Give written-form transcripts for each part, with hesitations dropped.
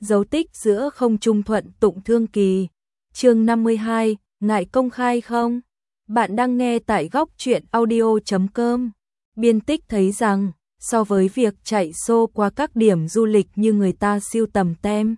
dấu tích giữa không trung thuận tụng thương kỳ. Chương 52, ngại công khai không? Bạn đang nghe tại góc truyện audio.com. Biên tích thấy rằng, so với việc chạy xô qua các điểm du lịch như người ta siêu tầm tem,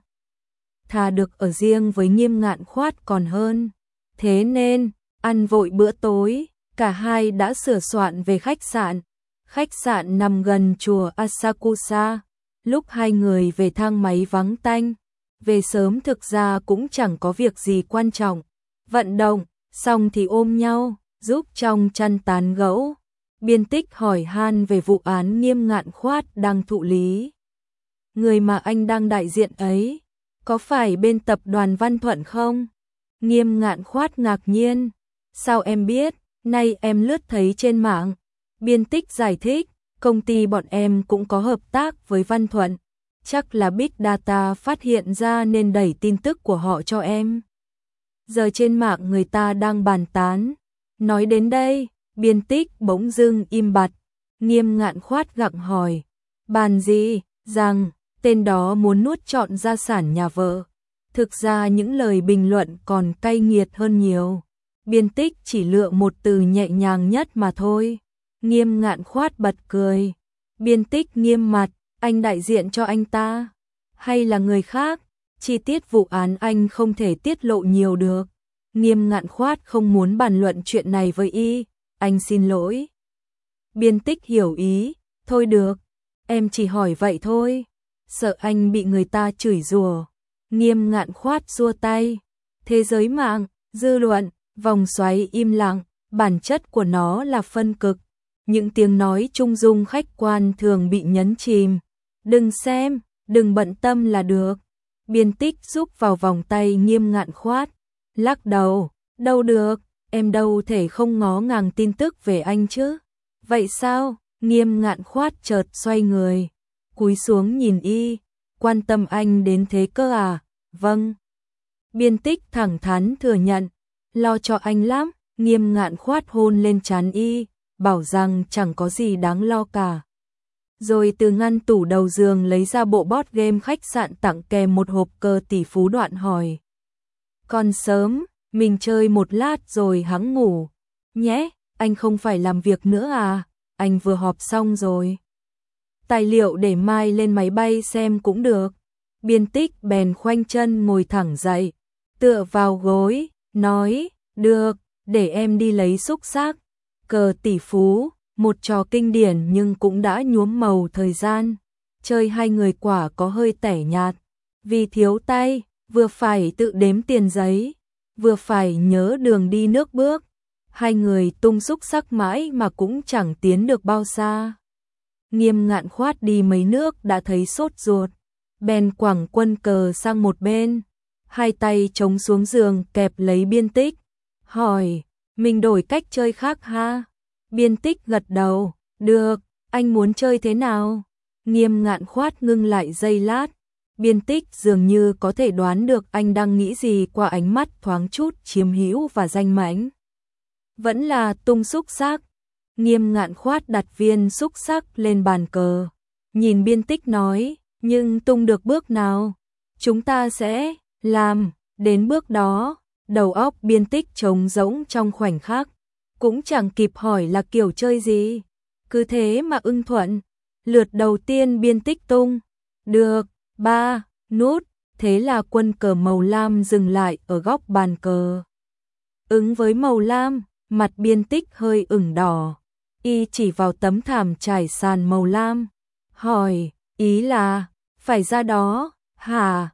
thà được ở riêng với Nghiêm Ngạn Khoát còn hơn. Thế nên, ăn vội bữa tối, cả hai đã sửa soạn về khách sạn. Khách sạn nằm gần chùa Asakusa. Lúc hai người về thang máy vắng tanh, về sớm thực ra cũng chẳng có việc gì quan trọng. Vận động, xong thì ôm nhau, giúp trong chăn tán gẫu. Biên tích hỏi han về vụ án Nghiêm Ngạn Khoát đang thụ lý. Người mà anh đang đại diện ấy, có phải bên tập đoàn Văn Thuận không? Nghiêm Ngạn Khoát ngạc nhiên. Sao em biết? Nay em lướt thấy trên mạng. Biên tích giải thích, công ty bọn em cũng có hợp tác với Văn Thuận. Chắc là Big Data phát hiện ra nên đẩy tin tức của họ cho em. Giờ trên mạng người ta đang bàn tán. Nói đến đây, biên tích bỗng dưng im bặt. Nghiêm Ngạn Khoát gặng hỏi. Bàn gì? Rằng, tên đó muốn nuốt trọn gia sản nhà vợ. Thực ra những lời bình luận còn cay nghiệt hơn nhiều. Biên tích chỉ lựa một từ nhẹ nhàng nhất mà thôi. Nghiêm Ngạn Khoát bật cười. Biên tích nghiêm mặt, anh đại diện cho anh ta? Hay là người khác? Chi tiết vụ án anh không thể tiết lộ nhiều được. Nghiêm Ngạn Khoát không muốn bàn luận chuyện này với y. Anh xin lỗi. Biên tích hiểu ý. Thôi được, em chỉ hỏi vậy thôi. Sợ anh bị người ta chửi rủa. Nghiêm Ngạn Khoát giơ tay. Thế giới mạng, dư luận, vòng xoáy im lặng, bản chất của nó là phân cực. Những tiếng nói trung dung khách quan thường bị nhấn chìm. Đừng xem, đừng bận tâm là được. Biên tích giúp vào vòng tay Nghiêm Ngạn Khoát. Lắc đầu, đâu được, em đâu thể không ngó ngàng tin tức về anh chứ. Vậy sao? Nghiêm Ngạn Khoát chợt xoay người, cúi xuống nhìn y. Quan tâm anh đến thế cơ à? Vâng. Biên tích thẳng thắn thừa nhận. Lo cho anh lắm. Nghiêm Ngạn Khoát hôn lên trán y, bảo rằng chẳng có gì đáng lo cả. Rồi từ ngăn tủ đầu giường lấy ra bộ board game khách sạn tặng kèm một hộp cờ tỷ phú, đoạn hỏi. Còn sớm, mình chơi một lát rồi hẵng ngủ. Nhé, anh không phải làm việc nữa à? Anh vừa họp xong rồi. Tài liệu để mai lên máy bay xem cũng được. Biên tích bèn khoanh chân ngồi thẳng dậy, tựa vào gối, nói, được, để em đi lấy xúc xác. Cờ tỷ phú, một trò kinh điển nhưng cũng đã nhuốm màu thời gian. Chơi hai người quả có hơi tẻ nhạt. Vì thiếu tay, vừa phải tự đếm tiền giấy, vừa phải nhớ đường đi nước bước. Hai người tung xúc xắc mãi mà cũng chẳng tiến được bao xa. Nghiêm Ngạn Khoát đi mấy nước đã thấy sốt ruột, bèn quẳng quân cờ sang một bên, hai tay chống xuống giường kẹp lấy biên tích, hỏi, mình đổi cách chơi khác ha? Biên tích gật đầu, được, anh muốn chơi thế nào? Nghiêm Ngạn Khoát ngưng lại giây lát, biên tích dường như có thể đoán được anh đang nghĩ gì qua ánh mắt thoáng chút chiếm hữu và danh mãnh. Vẫn là tung xúc xác. Nghiêm Ngạn Khoát đặt viên xúc xác lên bàn cờ, nhìn biên tích nói, nhưng tung được bước nào? Chúng ta sẽ làm đến bước đó. Đầu óc biên tích trống rỗng trong khoảnh khắc, cũng chẳng kịp hỏi là kiểu chơi gì. Cứ thế mà ưng thuận. Lượt đầu tiên biên tích tung. Được, 3, nút. Thế là quân cờ màu lam dừng lại ở góc bàn cờ. Ứng với màu lam, mặt biên tích hơi ửng đỏ. Y chỉ vào tấm thảm trải sàn màu lam. Hỏi, ý là, phải ra đó, hả?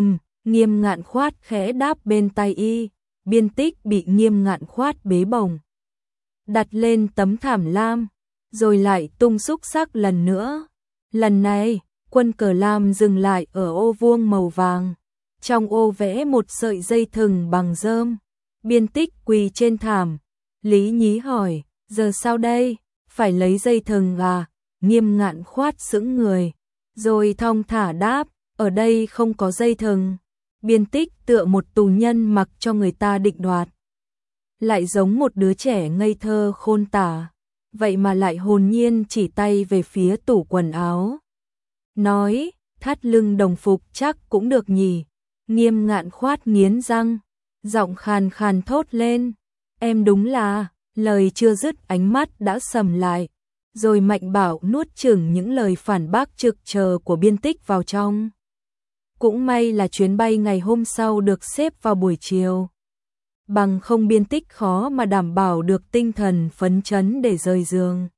Nghiêm Ngạn Khoát khẽ đáp bên tai y. Biên tích bị Nghiêm Ngạn Khoát bế bổng, đặt lên tấm thảm lam, rồi lại tung xúc xác lần nữa. Lần này, quân cờ lam dừng lại ở ô vuông màu vàng. Trong ô vẽ một sợi dây thừng bằng rơm. Biên tích quỳ trên thảm. Lý nhí hỏi, giờ sao đây? Phải lấy dây thừng à? Nghiêm Ngạn Khoát sững người, rồi thong thả đáp, ở đây không có dây thừng. Biên tích tựa một tù nhân mặc cho người ta định đoạt. Lại giống một đứa trẻ ngây thơ khôn tả. Vậy mà lại hồn nhiên chỉ tay về phía tủ quần áo. Nói, thắt lưng đồng phục chắc cũng được nhỉ. Nghiêm Ngạn Khoát nghiến răng, giọng khàn khàn thốt lên. Em đúng là, lời chưa dứt ánh mắt đã sầm lại, rồi Mạnh Bảo nuốt chửng những lời phản bác trực chờ của Biên Tích vào trong. Cũng may là chuyến bay ngày hôm sau được xếp vào buổi chiều. Bằng không Biên Tích khó mà đảm bảo được tinh thần phấn chấn để rời giường.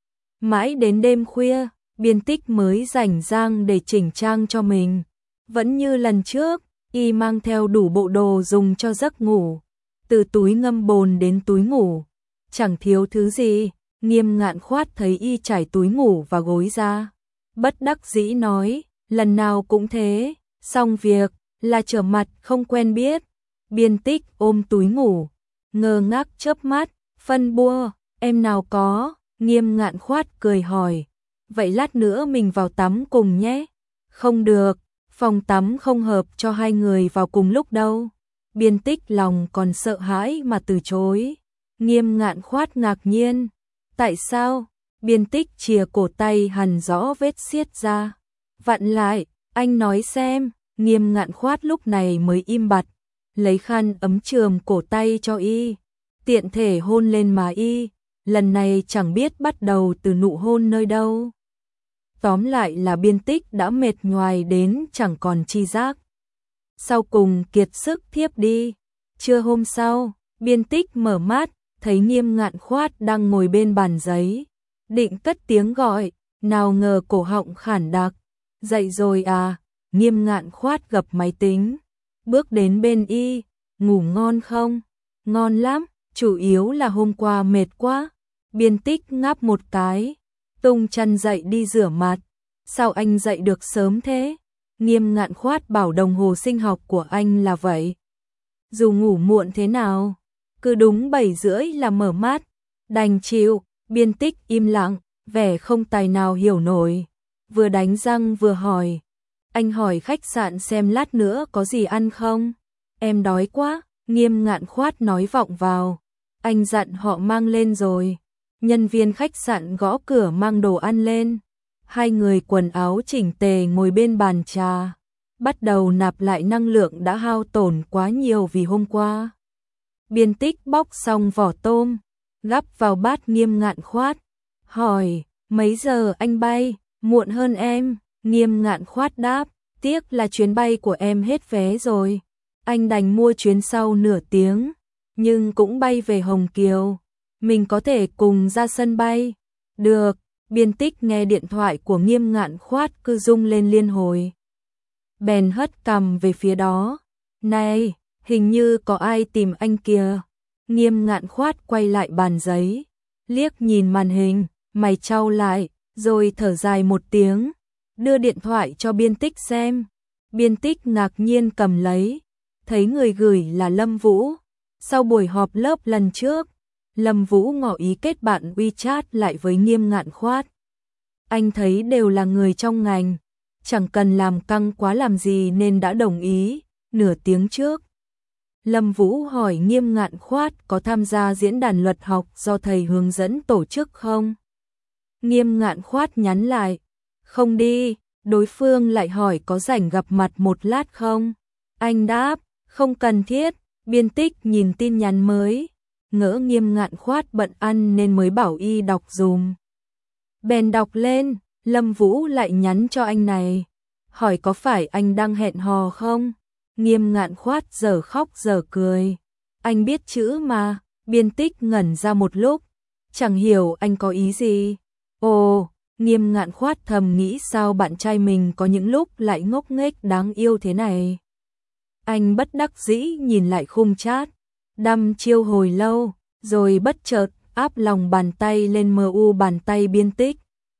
Mãi đến đêm khuya, Biên Tích mới rảnh rang để chỉnh trang cho mình. Vẫn như lần trước, y mang theo đủ bộ đồ dùng cho giấc ngủ. Từ túi ngâm bồn đến túi ngủ, chẳng thiếu thứ gì. Nghiêm Ngạn Khoát thấy y trải túi ngủ và gối ra, bất đắc dĩ nói, lần nào cũng thế, xong việc là trở mặt không quen biết. Biên Tích ôm túi ngủ, ngơ ngác chớp mắt, phân bua, em nào có. Nghiêm Ngạn Khoát cười hỏi, vậy lát nữa mình vào tắm cùng nhé. Không được, phòng tắm không hợp cho hai người vào cùng lúc đâu. Biên Tích lòng còn sợ hãi mà từ chối. Nghiêm Ngạn Khoát ngạc nhiên, tại sao? Biên Tích chìa cổ tay hằn rõ vết xiết ra, vặn lại, anh nói xem. Nghiêm Ngạn Khoát lúc này mới im bặt, lấy khăn ấm chườm cổ tay cho y, tiện thể hôn lên má y. Lần này chẳng biết bắt đầu từ nụ hôn nơi đâu. Tóm lại là Biên Tích đã mệt nhoài đến chẳng còn chi giác. Sau cùng kiệt sức thiếp đi. Trưa hôm sau, Biên Tích mở mắt, thấy Nghiêm Ngạn Khoát đang ngồi bên bàn giấy, định cất tiếng gọi, nào ngờ cổ họng khản đặc. Dậy rồi à? Nghiêm Ngạn Khoát gập máy tính, bước đến bên y, ngủ ngon không? Ngon lắm, chủ yếu là hôm qua mệt quá. Biên Tích ngáp một cái, tung chăn dậy đi rửa mặt. Sao anh dậy được sớm thế? Nghiêm Ngạn Khoát bảo đồng hồ sinh học của anh là vậy. Dù ngủ muộn thế nào, cứ đúng 7:30 là mở mắt. Đành chịu. Biên Tích im lặng, vẻ không tài nào hiểu nổi. Vừa đánh răng vừa hỏi, anh hỏi khách sạn xem lát nữa có gì ăn không? Em đói quá. Nghiêm Ngạn Khoát nói vọng vào, anh dặn họ mang lên rồi. Nhân viên khách sạn gõ cửa mang đồ ăn lên. Hai người quần áo chỉnh tề ngồi bên bàn trà, bắt đầu nạp lại năng lượng đã hao tổn quá nhiều vì hôm qua. Biên Tích bóc xong vỏ tôm, gắp vào bát Nghiêm Ngạn Khoát, hỏi, mấy giờ anh bay? Muộn hơn em. Nghiêm Ngạn Khoát đáp, tiếc là chuyến bay của em hết vé rồi. Anh đành mua chuyến sau nửa tiếng, nhưng cũng bay về Hồng Kiều. Mình có thể cùng ra sân bay. Được. Biên Tích nghe điện thoại của Nghiêm Ngạn Khoát cứ rung lên liên hồi. Bèn hất cằm về phía đó. Này, hình như có ai tìm anh kìa. Nghiêm Ngạn Khoát quay lại bàn giấy, liếc nhìn màn hình, mày chau lại, rồi thở dài một tiếng, đưa điện thoại cho Biên Tích xem. Biên Tích ngạc nhiên cầm lấy, thấy người gửi là Lâm Vũ. Sau buổi họp lớp lần trước, Lâm Vũ ngỏ ý kết bạn WeChat lại với Nghiêm Ngạn Khoát. Anh thấy đều là người trong ngành, chẳng cần làm căng quá làm gì nên đã đồng ý. Nửa tiếng trước, Lâm Vũ hỏi Nghiêm Ngạn Khoát có tham gia diễn đàn luật học do thầy hướng dẫn tổ chức không? Nghiêm Ngạn Khoát nhắn lại, không đi. Đối phương lại hỏi có rảnh gặp mặt một lát không? Anh đáp, không cần thiết. Biên Tích nhìn tin nhắn mới, ngỡ Nghiêm Ngạn Khoát bận ăn nên mới bảo y đọc dùm. Bèn đọc lên, Lâm Vũ lại nhắn cho anh này, hỏi có phải anh đang hẹn hò không? Nghiêm Ngạn Khoát giờ khóc giờ cười, anh biết chữ mà. Biên Tích ngẩn ra một lúc, chẳng hiểu anh có ý gì. Ồ, Nghiêm Ngạn Khoát thầm nghĩ sao bạn trai mình có những lúc lại ngốc nghếch đáng yêu thế này. Anh bất đắc dĩ nhìn lại khung chat, đăm chiêu hồi lâu, rồi bất chợt áp lòng bàn tay lên mu bàn tay Biên Tích.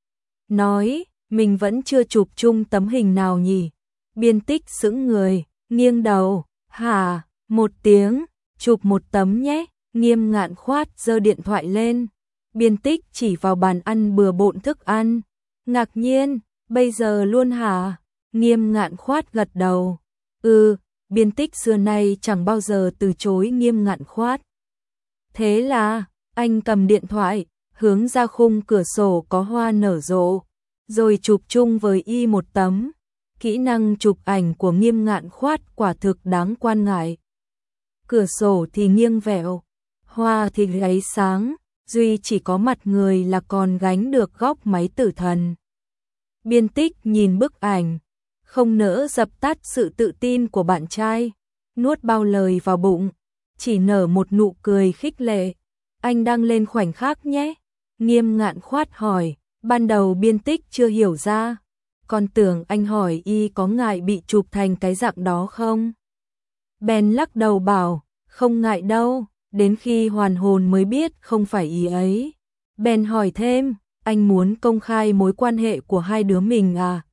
Nói, mình vẫn chưa chụp chung tấm hình nào nhỉ? Biên Tích sững người, nghiêng đầu, hả, một tiếng, chụp một tấm nhé. Nghiêm Ngạn Khoát giơ điện thoại lên. Biên Tích chỉ vào bàn ăn bừa bộn thức ăn, ngạc nhiên, bây giờ luôn hả? Nghiêm Ngạn Khoát gật đầu, Biên Tích xưa nay chẳng bao giờ từ chối Nghiêm Ngạn Khoát. Thế là, anh cầm điện thoại, hướng ra khung cửa sổ có hoa nở rộ, rồi chụp chung với y một tấm. Kỹ năng chụp ảnh của Nghiêm Ngạn Khoát quả thực đáng quan ngại. Cửa sổ thì nghiêng vẹo, hoa thì gáy sáng, duy chỉ có mặt người là còn gánh được góc máy tử thần. Biên Tích nhìn bức ảnh, không nỡ dập tắt sự tự tin của bạn trai, nuốt bao lời vào bụng, chỉ nở một nụ cười khích lệ. Anh đăng lên khoảnh khắc nhé. Nghiêm Ngạn Khoát hỏi, ban đầu Biên Tích chưa hiểu ra, còn tưởng anh hỏi y có ngại bị chụp thành cái dạng đó không. Bèn lắc đầu bảo, không ngại đâu, đến khi hoàn hồn mới biết không phải ý ấy. Bèn hỏi thêm, anh muốn công khai mối quan hệ của hai đứa mình à?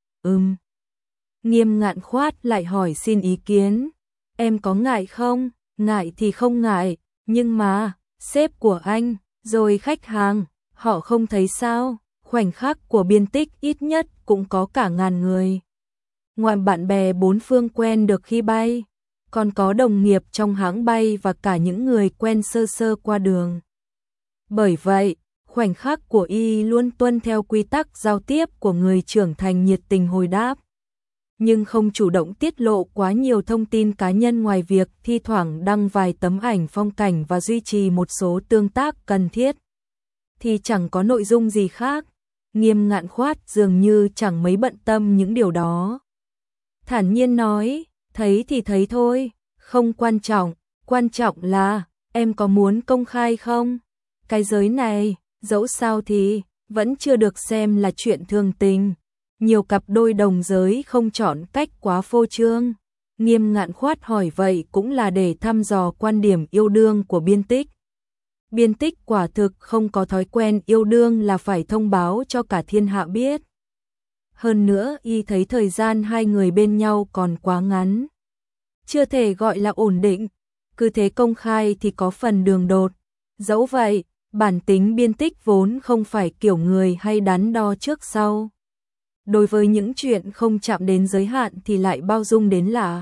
Nghiêm Ngạn Khoát lại hỏi xin ý kiến. Em có ngại không? Ngại thì không ngại, nhưng mà, sếp của anh, rồi khách hàng, họ không thấy sao? Khoảnh khắc của Biên Tích ít nhất cũng có cả ngàn người. Ngoài bạn bè bốn phương quen được khi bay, còn có đồng nghiệp trong hãng bay và cả những người quen sơ sơ qua đường. Bởi vậy, khoảnh khắc của y luôn tuân theo quy tắc giao tiếp của người trưởng thành, nhiệt tình hồi đáp, nhưng không chủ động tiết lộ quá nhiều thông tin cá nhân ngoài việc thi thoảng đăng vài tấm ảnh phong cảnh và duy trì một số tương tác cần thiết. Thì chẳng có nội dung gì khác. Nghiêm Ngạn Khoát dường như chẳng mấy bận tâm những điều đó. Thản nhiên nói, thấy thì thấy thôi, không quan trọng là, em có muốn công khai không? Cái giới này, dẫu sao thì, vẫn chưa được xem là chuyện thường tình. Nhiều cặp đôi đồng giới không chọn cách quá phô trương. Nghiêm Ngạn Khoát hỏi vậy cũng là để thăm dò quan điểm yêu đương của Biên Tích. Biên Tích quả thực không có thói quen yêu đương là phải thông báo cho cả thiên hạ biết. Hơn nữa y thấy thời gian hai người bên nhau còn quá ngắn, chưa thể gọi là ổn định, cứ thế công khai thì có phần đường đột. Dẫu vậy, bản tính Biên Tích vốn không phải kiểu người hay đắn đo trước sau. Đối với những chuyện không chạm đến giới hạn thì lại bao dung đến lạ.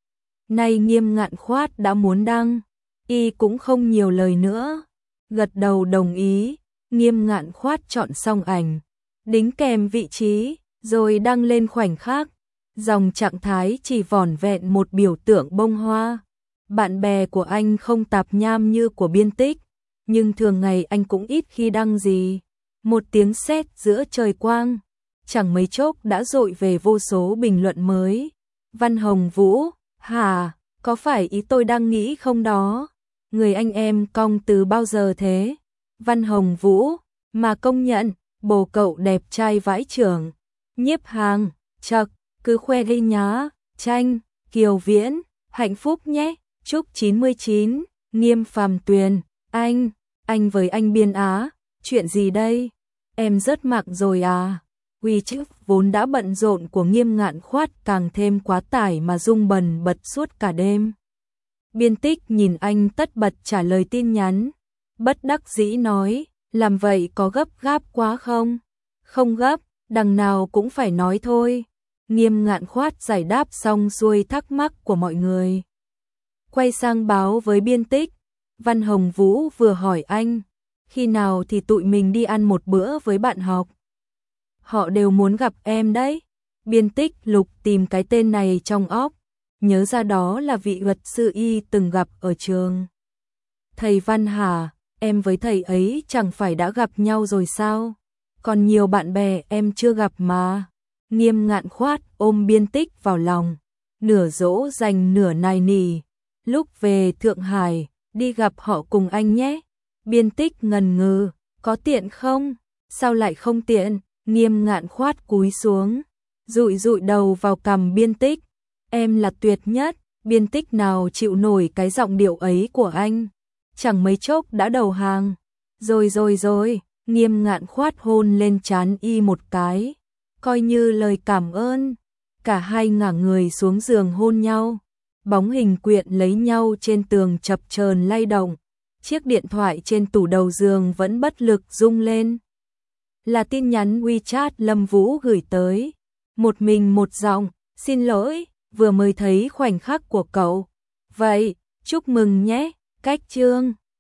Nay Nghiêm Ngạn Khoát đã muốn đăng, y cũng không nhiều lời nữa, gật đầu đồng ý. Nghiêm Ngạn Khoát chọn xong ảnh, đính kèm vị trí, rồi đăng lên khoảnh khắc. Dòng trạng thái chỉ vỏn vẹn một biểu tượng bông hoa. Bạn bè của anh không tạp nham như của Biên Tích, nhưng thường ngày anh cũng ít khi đăng gì. Một tiếng sét giữa trời quang, chẳng mấy chốc đã dội về vô số bình luận mới. Văn Hồng Vũ, hả, có phải ý tôi đang nghĩ không đó? Người anh em cong từ bao giờ thế? Văn Hồng Vũ, mà công nhận, bồ cậu đẹp trai vãi chưởng. Nhiếp Hàng, chậc, cứ khoe đi nhá. Tranh, Kiều Viễn, hạnh phúc nhé. Trúc 99, Nghiêm Phàm Tuyền, anh với anh Biên Á, chuyện gì đây? Em rất mặn rồi à? Quy chức vốn đã bận rộn của Nghiêm Ngạn Khoát càng thêm quá tải mà rung bần bật suốt cả đêm. Biên Tích nhìn anh tất bật trả lời tin nhắn, bất đắc dĩ nói, làm vậy có gấp gáp quá không? Không gấp, đằng nào cũng phải nói thôi. Nghiêm Ngạn Khoát giải đáp xong xuôi thắc mắc của mọi người, quay sang báo với Biên Tích. Văn Hồng Vũ vừa hỏi anh, khi nào thì tụi mình đi ăn một bữa với bạn học? Họ đều muốn gặp em đấy. Biên Tích lục tìm cái tên này trong óc, nhớ ra đó là vị luật sư y từng gặp ở trường. Thầy Văn hả, em với thầy ấy chẳng phải đã gặp nhau rồi sao? Còn nhiều bạn bè em chưa gặp mà. Nghiêm Ngạn Khoát ôm Biên Tích vào lòng, nửa dỗ dành nửa nài nỉ. Lúc về Thượng Hải, đi gặp họ cùng anh nhé. Biên Tích ngần ngừ, có tiện không? Sao lại không tiện? Nghiêm Ngạn Khoát cúi xuống, dụi đầu vào cằm Biên Tích. Em là tuyệt nhất. Biên Tích nào chịu nổi cái giọng điệu ấy của anh, chẳng mấy chốc đã đầu hàng. Rồi, Nghiêm Ngạn Khoát hôn lên trán y một cái, coi như lời cảm ơn. Cả hai ngả người xuống giường hôn nhau, bóng hình quyện lấy nhau trên tường chập chờn lay động. Chiếc điện thoại trên tủ đầu giường vẫn bất lực rung lên. Là tin nhắn WeChat Lâm Vũ gửi tới. Một mình một giọng, xin lỗi, vừa mới thấy khoảnh khắc của cậu. Vậy, chúc mừng nhé, cách chương.